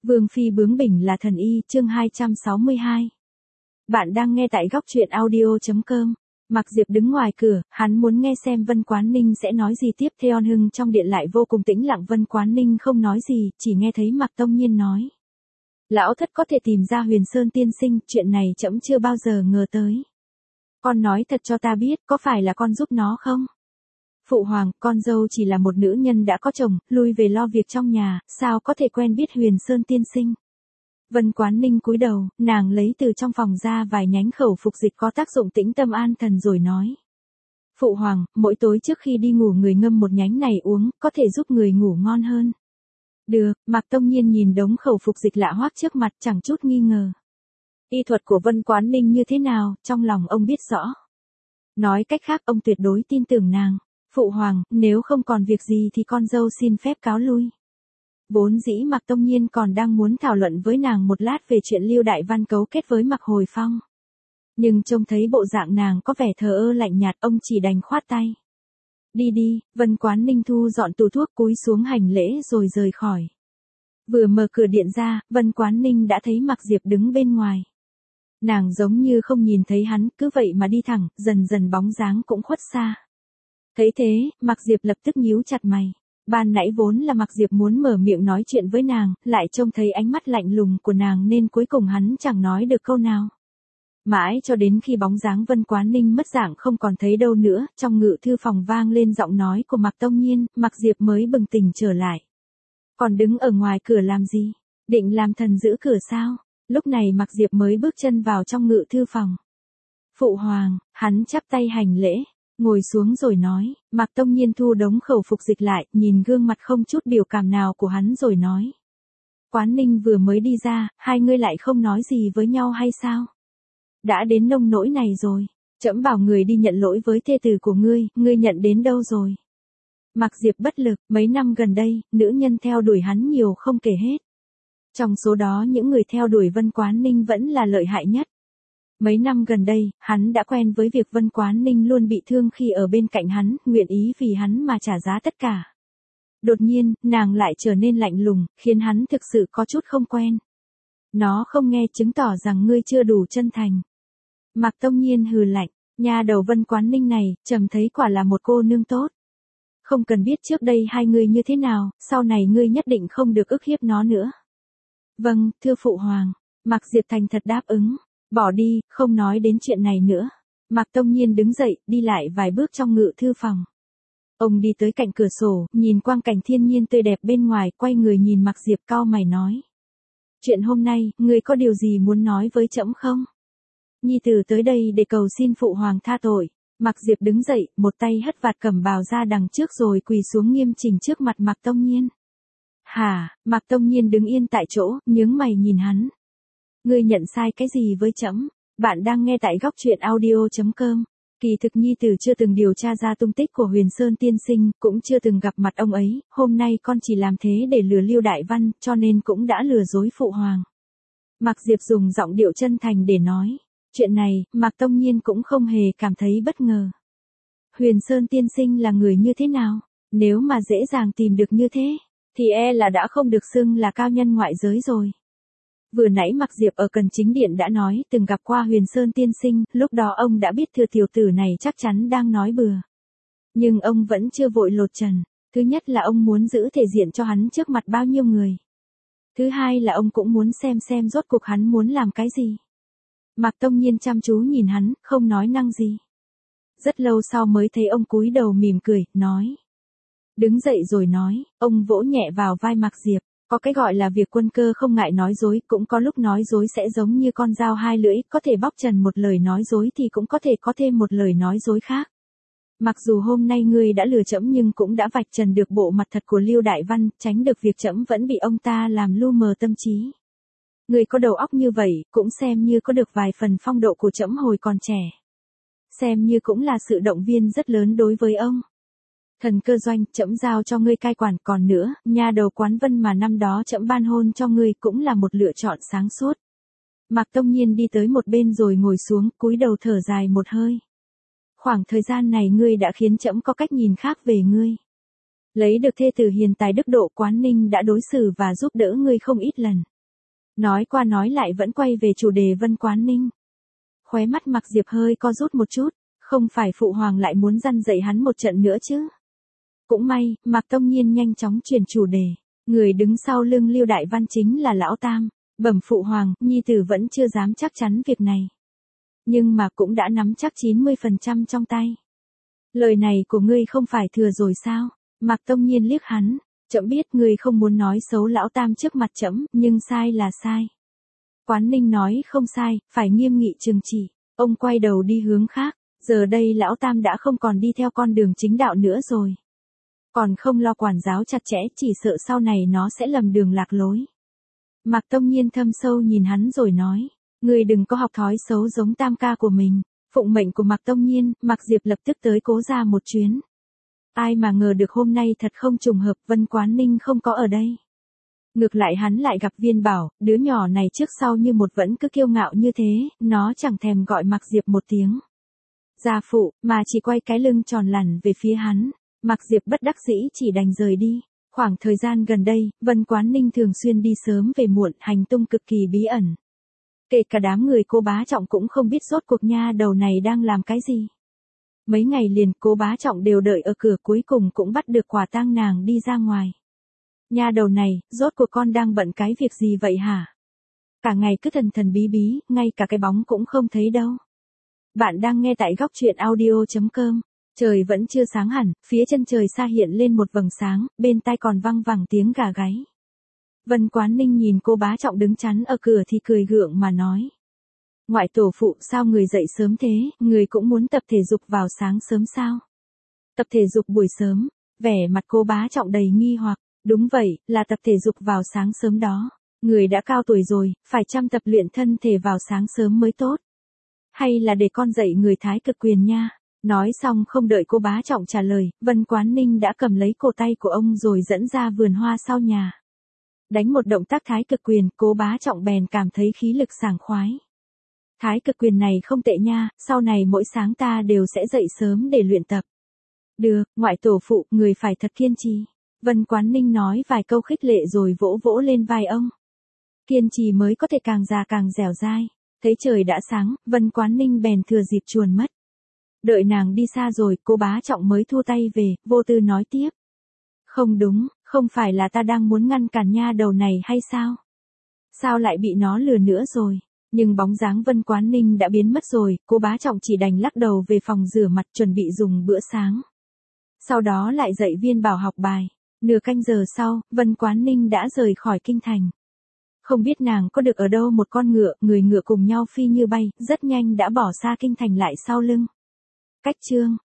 Vương phi bướng bỉnh là thần y, chương 262. Bạn đang nghe tại góc truyện audio.com. Mạc Diệp đứng ngoài cửa, hắn muốn nghe xem Vân Quán Ninh sẽ nói gì tiếp. Theo Hưng trong điện lại vô cùng tĩnh lặng, Vân Quán Ninh không nói gì, chỉ nghe thấy Mạc Tông Nhiên nói. Lão thất có thể tìm ra Huyền Sơn tiên sinh, chuyện này trẫm chưa bao giờ ngờ tới. Con nói thật cho ta biết, có phải là con giúp nó không? Phụ hoàng, con dâu chỉ là một nữ nhân đã có chồng, lui về lo việc trong nhà, sao có thể quen biết Huyền Sơn tiên sinh? Vân Quán Ninh cúi đầu, nàng lấy từ trong phòng ra vài nhánh khẩu phục dịch có tác dụng tĩnh tâm an thần rồi nói. Phụ hoàng, mỗi tối trước khi đi ngủ người ngâm một nhánh này uống, có thể giúp người ngủ ngon hơn. Được, Mạc Tông Nhiên nhìn đống khẩu phục dịch lạ hoắc trước mặt chẳng chút nghi ngờ. Y thuật của Vân Quán Ninh như thế nào, trong lòng ông biết rõ. Nói cách khác ông tuyệt đối tin tưởng nàng. Phụ hoàng, nếu không còn việc gì thì con dâu xin phép cáo lui. Vốn dĩ Mạc Tông Nhiên còn đang muốn thảo luận với nàng một lát về chuyện Lưu Đại Văn cấu kết với Mạc Hồi Phong. Nhưng trông thấy bộ dạng nàng có vẻ thờ ơ lạnh nhạt, ông chỉ đành khoát tay. Đi đi, Vân Quán Ninh thu dọn tủ thuốc cúi xuống hành lễ rồi rời khỏi. Vừa mở cửa điện ra, Vân Quán Ninh đã thấy Mạc Diệp đứng bên ngoài. Nàng giống như không nhìn thấy hắn, cứ vậy mà đi thẳng, dần dần bóng dáng cũng khuất xa. Thấy thế, Mạc Diệp lập tức nhíu chặt mày. Ban nãy vốn là Mạc Diệp muốn mở miệng nói chuyện với nàng, lại trông thấy ánh mắt lạnh lùng của nàng nên cuối cùng hắn chẳng nói được câu nào. Mãi cho đến khi bóng dáng Vân Quán Ninh mất dạng không còn thấy đâu nữa, trong ngự thư phòng vang lên giọng nói của Mạc Tông Nhiên, Mạc Diệp mới bừng tỉnh trở lại. Còn đứng ở ngoài cửa làm gì? Định làm thần giữ cửa sao? Lúc này Mạc Diệp mới bước chân vào trong ngự thư phòng. Phụ hoàng, hắn chắp tay hành lễ. Ngồi xuống rồi nói, Mạc Tông Nhiên thu đống khẩu phục dịch lại, nhìn gương mặt không chút biểu cảm nào của hắn rồi nói. Quán Ninh vừa mới đi ra, hai ngươi lại không nói gì với nhau hay sao? Đã đến nông nỗi này rồi, trẫm bảo người đi nhận lỗi với thê tử của ngươi nhận đến đâu rồi? Mạc Diệp bất lực, mấy năm gần đây, nữ nhân theo đuổi hắn nhiều không kể hết. Trong số đó những người theo đuổi Vân Quán Ninh vẫn là lợi hại nhất. Mấy năm gần đây, hắn đã quen với việc Vân Quán Ninh luôn bị thương khi ở bên cạnh hắn, nguyện ý vì hắn mà trả giá tất cả. Đột nhiên, nàng lại trở nên lạnh lùng, khiến hắn thực sự có chút không quen. Nó không nghe chứng tỏ rằng ngươi chưa đủ chân thành. Mạc Tông Nhiên hừ lạnh, nha đầu Vân Quán Ninh này, trầm thấy quả là một cô nương tốt. Không cần biết trước đây hai người như thế nào, sau này ngươi nhất định không được ức hiếp nó nữa. Vâng, thưa phụ hoàng, Mạc Diệp thành thật đáp ứng. Bỏ đi, không nói đến chuyện này nữa. Mạc Tông Nhiên đứng dậy, đi lại vài bước trong ngự thư phòng. Ông đi tới cạnh cửa sổ, nhìn quang cảnh thiên nhiên tươi đẹp bên ngoài, quay người nhìn Mạc Diệp cau mày nói. Chuyện hôm nay, ngươi có điều gì muốn nói với trẫm không? Nhi tử tới đây để cầu xin phụ hoàng tha tội. Mạc Diệp đứng dậy, một tay hất vạt cẩm bào ra đằng trước rồi quỳ xuống nghiêm chỉnh trước mặt Mạc Tông Nhiên. Hả? Mạc Tông Nhiên đứng yên tại chỗ, nhướng mày nhìn hắn. Ngươi nhận sai cái gì với trẫm? Bạn đang nghe tại góc truyện audio.com. Kỳ thực Nhi tử chưa từng điều tra ra tung tích của Huyền Sơn tiên sinh, cũng chưa từng gặp mặt ông ấy, hôm nay con chỉ làm thế để lừa Lưu Đại Văn, cho nên cũng đã lừa dối phụ hoàng. Mạc Diệp dùng giọng điệu chân thành để nói, chuyện này, Mạc Tông Nhiên cũng không hề cảm thấy bất ngờ. Huyền Sơn tiên sinh là người như thế nào? Nếu mà dễ dàng tìm được như thế, thì là đã không được xưng là cao nhân ngoại giới rồi. Vừa nãy Mạc Diệp ở Cần Chính Điện đã nói từng gặp qua Huyền Sơn tiên sinh, lúc đó ông đã biết thừa tiểu tử này chắc chắn đang nói bừa. Nhưng ông vẫn chưa vội lột trần. Thứ nhất là ông muốn giữ thể diện cho hắn trước mặt bao nhiêu người. Thứ hai là ông cũng muốn xem rốt cuộc hắn muốn làm cái gì. Mạc Tông Nhiên chăm chú nhìn hắn, không nói năng gì. Rất lâu sau mới thấy ông cúi đầu mỉm cười, nói. Đứng dậy rồi nói, ông vỗ nhẹ vào vai Mạc Diệp. Có cái gọi là việc quân cơ không ngại nói dối, cũng có lúc nói dối sẽ giống như con dao hai lưỡi, có thể bóc trần một lời nói dối thì cũng có thể có thêm một lời nói dối khác. Mặc dù hôm nay ngươi đã lừa trẫm nhưng cũng đã vạch trần được bộ mặt thật của Lưu Đại Văn, tránh được việc trẫm vẫn bị ông ta làm lu mờ tâm trí. Ngươi có đầu óc như vậy, cũng xem như có được vài phần phong độ của trẫm hồi còn trẻ. Xem như cũng là sự động viên rất lớn đối với ông. Thần cơ doanh, trẫm giao cho ngươi cai quản, còn nữa, nha đầu Quán Vân mà năm đó trẫm ban hôn cho ngươi cũng là một lựa chọn sáng suốt. Mạc Tông Nhiên đi tới một bên rồi ngồi xuống, cúi đầu thở dài một hơi. Khoảng thời gian này ngươi đã khiến trẫm có cách nhìn khác về ngươi. Lấy được thê tử hiền tài đức độ, Quán Ninh đã đối xử và giúp đỡ ngươi không ít lần. Nói qua nói lại vẫn quay về chủ đề Vân Quán Ninh. Khóe mắt Mạc Diệp hơi co rút một chút, không phải phụ hoàng lại muốn răn dạy hắn một trận nữa chứ. Cũng may, Mạc Tông Nhiên nhanh chóng chuyển chủ đề. Người đứng sau lưng Lưu Đại Văn chính là Lão Tam. Bẩm phụ hoàng, nhi tử vẫn chưa dám chắc chắn việc này. Nhưng mà cũng đã nắm chắc 90% trong tay. Lời này của ngươi không phải thừa rồi sao? Mạc Tông Nhiên liếc hắn. Trẫm biết ngươi không muốn nói xấu Lão Tam trước mặt trẫm, nhưng sai là sai. Quán Ninh nói không sai, phải nghiêm nghị trừng trị. Ông quay đầu đi hướng khác. Giờ đây Lão Tam đã không còn đi theo con đường chính đạo nữa rồi. Còn không lo quản giáo chặt chẽ, chỉ sợ sau này nó sẽ lầm đường lạc lối. Mạc Tông Nhiên thâm sâu nhìn hắn rồi nói. Ngươi đừng có học thói xấu giống Tam ca của mình. Phụng mệnh của Mạc Tông Nhiên, Mạc Diệp lập tức tới Cố gia một chuyến. Ai mà ngờ được hôm nay thật không trùng hợp, Vân Quán Ninh không có ở đây. Ngược lại hắn lại gặp Viên Bảo, đứa nhỏ này trước sau như một vẫn cứ kiêu ngạo như thế, nó chẳng thèm gọi Mạc Diệp một tiếng. Gia phụ, mà chỉ quay cái lưng tròn lẳn về phía hắn. Mạc Diệp bất đắc dĩ chỉ đành rời đi. Khoảng thời gian gần đây, Vân Quán Ninh thường xuyên đi sớm về muộn, hành tung cực kỳ bí ẩn. Kể cả đám người Cố Bá Trọng cũng không biết rốt cuộc nha đầu này đang làm cái gì. Mấy ngày liền Cố Bá Trọng đều đợi ở cửa, cuối cùng cũng bắt được quả tang nàng đi ra ngoài. Nha đầu này, rốt cuộc con đang bận cái việc gì vậy hả? Cả ngày cứ thần thần bí bí, ngay cả cái bóng cũng không thấy đâu. Bạn đang nghe tại góc truyện audio.com. Trời vẫn chưa sáng hẳn, phía chân trời xa hiện lên một vầng sáng, bên tai còn văng vẳng tiếng gà gáy. Vân Quán Ninh nhìn Cố Bá Trọng đứng chắn ở cửa thì cười gượng mà nói. Ngoại tổ phụ, sao người dậy sớm thế, người cũng muốn tập thể dục vào sáng sớm sao? Tập thể dục buổi sớm, vẻ mặt Cố Bá Trọng đầy nghi hoặc. Đúng vậy, là tập thể dục vào sáng sớm đó. Người đã cao tuổi rồi, phải chăm tập luyện thân thể vào sáng sớm mới tốt. Hay là để con dạy người thái cực quyền nha. Nói xong không đợi Cố Bá Trọng trả lời, Vân Quán Ninh đã cầm lấy cổ tay của ông rồi dẫn ra vườn hoa sau nhà. Đánh một động tác thái cực quyền, Cố Bá Trọng bèn cảm thấy khí lực sảng khoái. Thái cực quyền này không tệ nha, sau này mỗi sáng ta đều sẽ dậy sớm để luyện tập. Được, ngoại tổ phụ, người phải thật kiên trì. Vân Quán Ninh nói vài câu khích lệ rồi vỗ vỗ lên vai ông. Kiên trì mới có thể càng già càng dẻo dai. Thấy trời đã sáng, Vân Quán Ninh bèn thừa dịp chuồn mất. Đợi nàng đi xa rồi, Cố Bá Trọng mới thu tay về, vô tư nói tiếp. Không đúng, không phải là ta đang muốn ngăn cản nha đầu này hay sao? Sao lại bị nó lừa nữa rồi? Nhưng bóng dáng Vân Quán Ninh đã biến mất rồi, Cố Bá Trọng chỉ đành lắc đầu về phòng rửa mặt chuẩn bị dùng bữa sáng. Sau đó lại dạy Viên Bảo học bài. Nửa canh giờ sau, Vân Quán Ninh đã rời khỏi kinh thành. Không biết nàng có được ở đâu một con ngựa, người ngựa cùng nhau phi như bay, rất nhanh đã bỏ xa kinh thành lại sau lưng. Cách chương